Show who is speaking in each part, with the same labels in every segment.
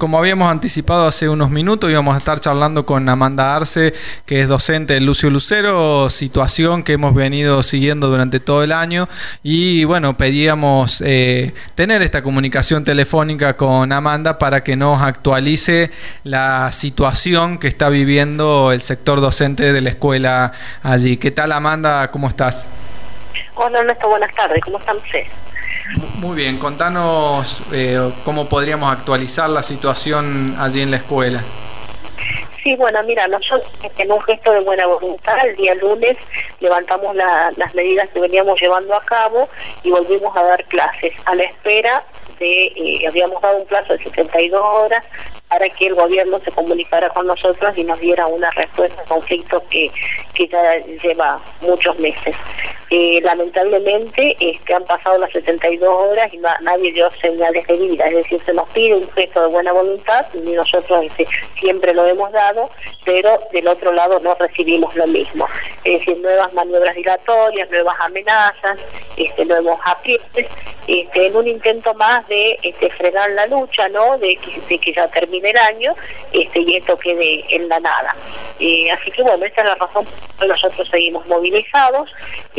Speaker 1: como habíamos anticipado hace unos minutos, íbamos a estar charlando con Amanda Arce, que es docente de Lucio Lucero, situación que hemos venido siguiendo durante todo el año y bueno, pedíamos tener esta comunicación telefónica con Amanda para que nos actualice la situación que está viviendo el sector docente de la escuela allí. ¿Qué tal, Amanda? ¿Cómo estás?
Speaker 2: Hola Ernesto, buenas tardes, ¿cómo están ustedes?
Speaker 1: Muy bien, contanos cómo podríamos actualizar la situación allí en la escuela.
Speaker 2: Sí, bueno, mira, nosotros en un gesto de buena voluntad, el día lunes levantamos las medidas que veníamos llevando a cabo y volvimos a dar clases a la espera de, habíamos dado un plazo de 72 horas para que el gobierno se comunicara con nosotros y nos diera una respuesta a conflictos que ya lleva muchos meses. Lamentablemente han pasado las 72 horas y nadie dio señales de vida, es decir, se nos pide un gesto de buena voluntad y nosotros siempre lo hemos dado, pero del otro lado no recibimos lo mismo, es decir, nuevas maniobras dilatorias, nuevas amenazas, nuevos aprietes, en un intento más de frenar la lucha, ¿no? De que ya termine el año y esto quede en la nada. Así que bueno, esta es la razón por la que nosotros seguimos movilizados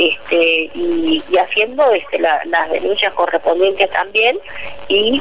Speaker 2: y haciendo las denuncias correspondientes también y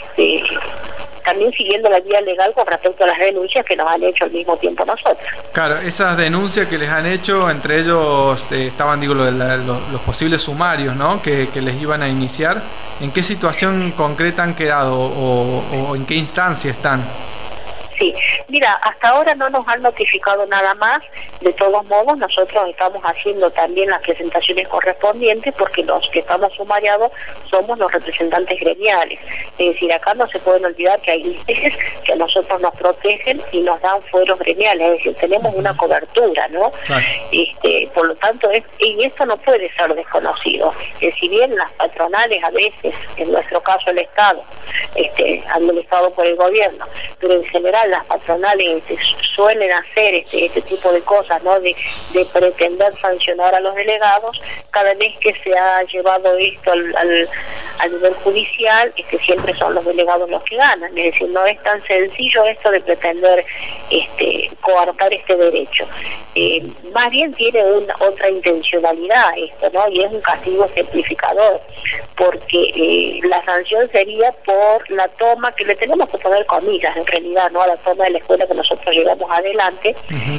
Speaker 2: también siguiendo la vía legal con respecto a las denuncias que nos han hecho al mismo tiempo nosotros.
Speaker 1: Claro, esas denuncias que les han hecho, entre ellos estaban los posibles sumarios, ¿no? que les iban a iniciar. ¿En qué situación concreta han quedado o en qué instancia están?
Speaker 2: Sí, mira, hasta ahora no nos han notificado nada más. De todos modos, nosotros estamos haciendo también las presentaciones correspondientes porque los que estamos sumariados somos los representantes gremiales. Es decir, acá no se pueden olvidar que hay leyes que a nosotros nos protegen y nos dan fueros gremiales, es decir, tenemos una cobertura, ¿no? Claro. Por lo tanto, y esto no puede ser desconocido. Si bien las patronales a veces, en nuestro caso el Estado, administrado por el gobierno, pero en general las patronales suelen hacer este tipo de cosas, ¿no? De pretender sancionar a los delegados. Cada vez que se ha llevado esto al nivel judicial, siempre son los delegados los que ganan. Es decir, no es tan sencillo esto de pretender coartar este derecho. Más bien tiene otra intencionalidad esto, ¿no? Y es un castigo ejemplificador, porque la sanción sería por la toma, que le tenemos que poner comillas en realidad, ¿no? A la toma de la escuela que nosotros llevamos adelante.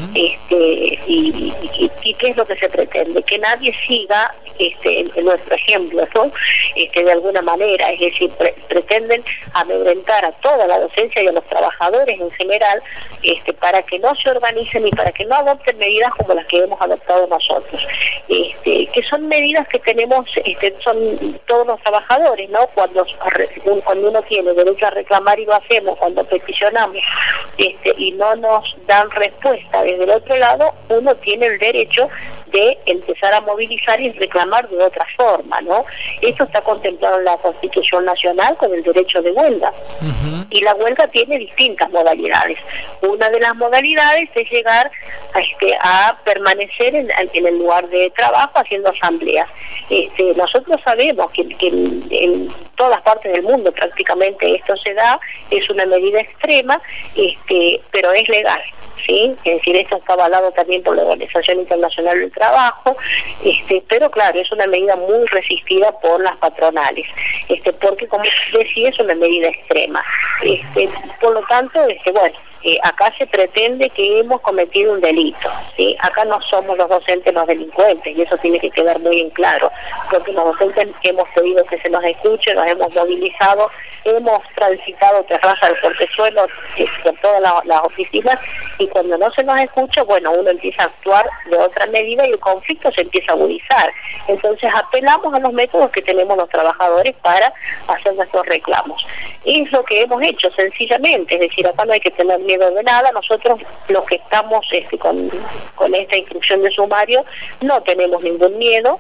Speaker 2: Y qué es lo que se pretende, que nadie siga nuestro ejemplo, ¿no? De alguna manera, es decir, pretenden amedrentar a toda la docencia y a los trabajadores en general, para que no se organicen y para que no adopten medidas como las que hemos adoptado nosotros, que son medidas que tenemos, son todos los trabajadores, ¿no? Cuando uno tiene derecho a reclamar y lo hacemos, cuando peticionamos y no nos dan respuesta desde el otro lado, uno tiene el derecho de empezar a movilizar y reclamar de otra forma, ¿no? Esto está contemplado en la Constitución Nacional con el derecho de huelga. Y la huelga tiene distintas modalidades. Una de las modalidades es llegar a permanecer en el lugar de trabajo haciendo asambleas. Nosotros sabemos que en todas partes del mundo prácticamente esto se da, es una medida extrema, pero es legal, ¿sí? Es decir, esto está avalado también por la Organización Internacional del Trabajo, pero claro, es una medida muy resistida por las patronales, porque como decía, es una medida extrema. Por lo tanto, bueno, acá se pretende que hemos cometido un delito, ¿sí? Acá no somos los docentes los delincuentes y eso tiene que quedar muy en claro, porque los docentes hemos pedido que se nos escuche, nos hemos movilizado, hemos transitado terraza del portezuelo por todas las oficinas y cuando no se nos escucha, bueno, uno empieza a actuar de otra medida y el conflicto se empieza a agudizar. Entonces apelamos a los métodos que tenemos los trabajadores para hacer nuestros reclamos. Y es lo que hemos hecho sencillamente, es decir, acá no hay que tener miedo de nada. Nosotros los que estamos con esta instrucción de sumario no tenemos ningún miedo,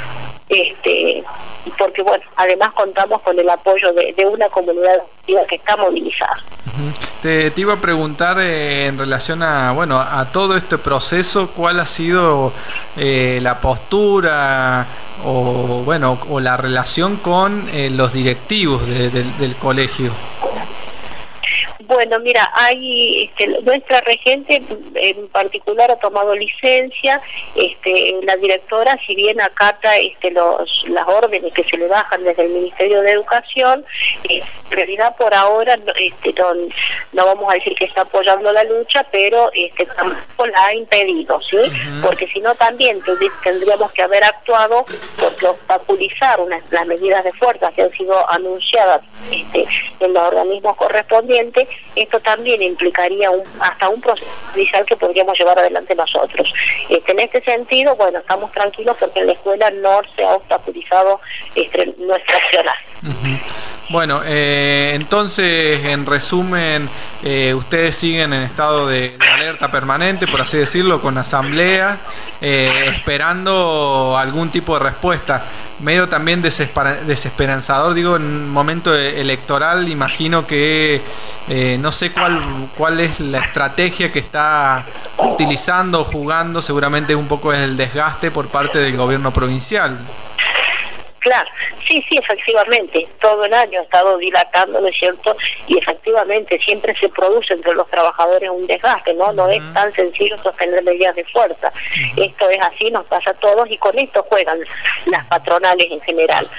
Speaker 2: porque bueno, además contamos con el apoyo de una comunidad que está movilizada.
Speaker 1: Te iba a preguntar en relación a todo este proceso, ¿cuál ha sido la postura o la relación con los directivos del colegio?
Speaker 2: Bueno, mira, hay nuestra regente en particular ha tomado licencia, la directora, si bien acata las órdenes que se le bajan desde el Ministerio de Educación, en realidad por ahora no vamos a decir que está apoyando la lucha, pero tampoco la ha impedido, ¿sí? Porque si no también tendríamos que haber actuado porque obstaculizar las medidas de fuerza que han sido anunciadas en los organismos correspondientes. Esto también implicaría hasta un proceso judicial que podríamos llevar adelante nosotros. En este sentido, bueno, estamos tranquilos porque en la escuela no se ha obstaculizado nuestra accionar.
Speaker 1: Bueno, entonces, en resumen, ustedes siguen en estado de alerta permanente, por así decirlo, con asamblea, esperando algún tipo de respuesta. Medio también desesperanzador, digo, en un momento electoral, imagino que no sé cuál es la estrategia que está utilizando, jugando, seguramente un poco es el desgaste por parte del gobierno provincial.
Speaker 2: Claro, sí, efectivamente, todo el año ha estado dilatando, ¿no es cierto? Y efectivamente siempre se produce entre los trabajadores un desgaste, ¿no? No es tan sencillo sostener medidas de fuerza. Esto es así, nos pasa a todos y con esto juegan las patronales en general.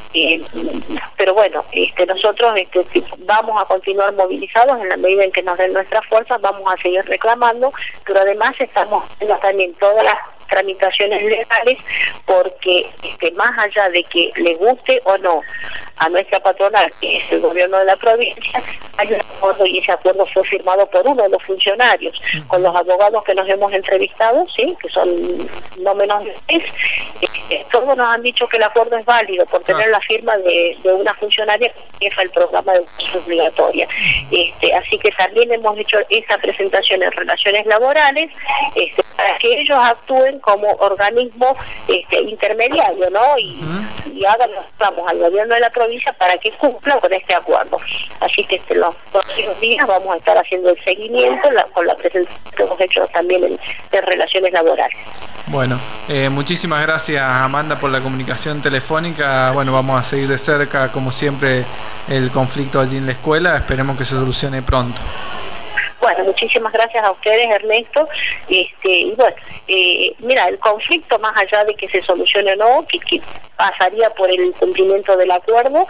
Speaker 2: Pero bueno, nosotros vamos a continuar movilizados en la medida en que nos den nuestras fuerzas, vamos a seguir reclamando, pero además estamos haciendo también todas las tramitaciones legales porque más allá de que le guste o no a nuestra patronal, que es el gobierno de la provincia, hay un acuerdo y ese acuerdo fue firmado por uno de los funcionarios, con los abogados que nos hemos entrevistado, sí, que son no menos de 10, todos nos han dicho que el acuerdo es válido por tener la firma de una funcionaria que jefa el programa de educación obligatoria. Así que también hemos hecho esta presentación en relaciones laborales para que ellos actúen como organismo intermediario, ¿no? Y hagan los reclamos al gobierno de la provincia para que cumpla con este acuerdo. Así que los próximos días vamos a estar haciendo el seguimiento con la presentación que hemos hecho también en relaciones laborales.
Speaker 1: Bueno, muchísimas gracias, Amanda, por la comunicación telefónica. Bueno, vamos a seguir de cerca, como siempre, el conflicto allí en la escuela. Esperemos que se solucione pronto.
Speaker 2: Bueno, muchísimas gracias a ustedes, Ernesto. Y bueno, mira, el conflicto, más allá de que se solucione o no, que pasaría por el cumplimiento del acuerdo,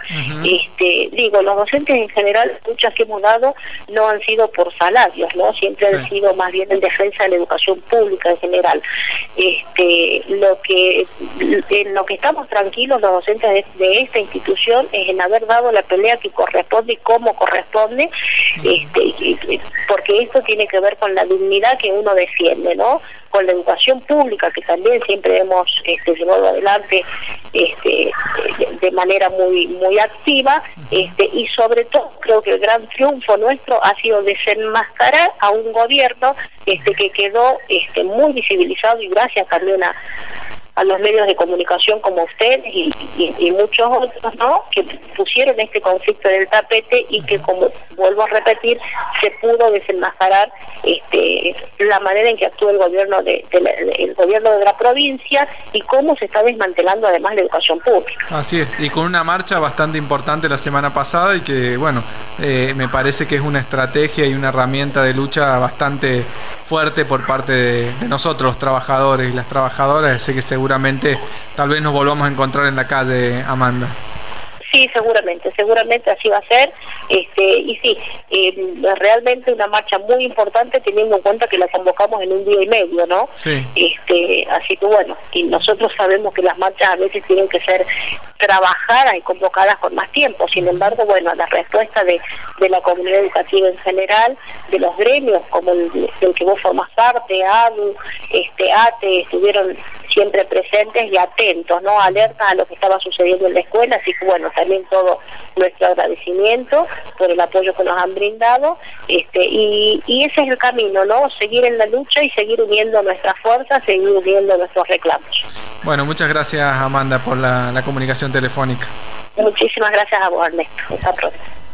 Speaker 2: los docentes en general, muchas que hemos dado, no han sido por salarios, ¿no? Siempre han sido más bien en defensa de la educación pública en general. En lo que estamos tranquilos los docentes de esta institución es en haber dado la pelea que corresponde y cómo corresponde, porque esto tiene que ver con la dignidad que uno defiende, ¿no? Con la educación pública que también siempre hemos llevado adelante de manera muy activa, y sobre todo creo que el gran triunfo nuestro ha sido desenmascarar a un gobierno que quedó muy visibilizado, y gracias también a los medios de comunicación como ustedes y muchos otros, ¿no? Que pusieron este conflicto en el tapete y que, como vuelvo a repetir, se pudo desenmascarar la manera en que actúa el gobierno el gobierno de la provincia y cómo se está desmantelando además la educación pública.
Speaker 1: Así es, y con una marcha bastante importante la semana pasada y que, bueno, me parece que es una estrategia y una herramienta de lucha bastante fuerte por parte de nosotros, los trabajadores y las trabajadoras. Sé que seguramente tal vez nos volvamos a encontrar en la calle, Amanda.
Speaker 2: Sí, seguramente así va a ser, y sí, realmente una marcha muy importante teniendo en cuenta que la convocamos en un día y medio, ¿no? Sí. Así que bueno, y nosotros sabemos que las marchas a veces tienen que ser trabajadas y convocadas con más tiempo. Sin embargo, bueno, la respuesta de la comunidad educativa en general, de los gremios como el que vos formás parte, ADU, ATE, estuvieron siempre presentes y atentos, ¿no? Alertas a lo que estaba sucediendo en la escuela. Así que bueno, también todo nuestro agradecimiento por el apoyo que nos han brindado, y ese es el camino, ¿no? Seguir en la lucha y seguir uniendo nuestras fuerzas, seguir uniendo nuestros reclamos.
Speaker 1: Bueno, muchas gracias, Amanda, por la comunicación telefónica.
Speaker 2: Muchísimas gracias a vos, Ernesto. Hasta pronto.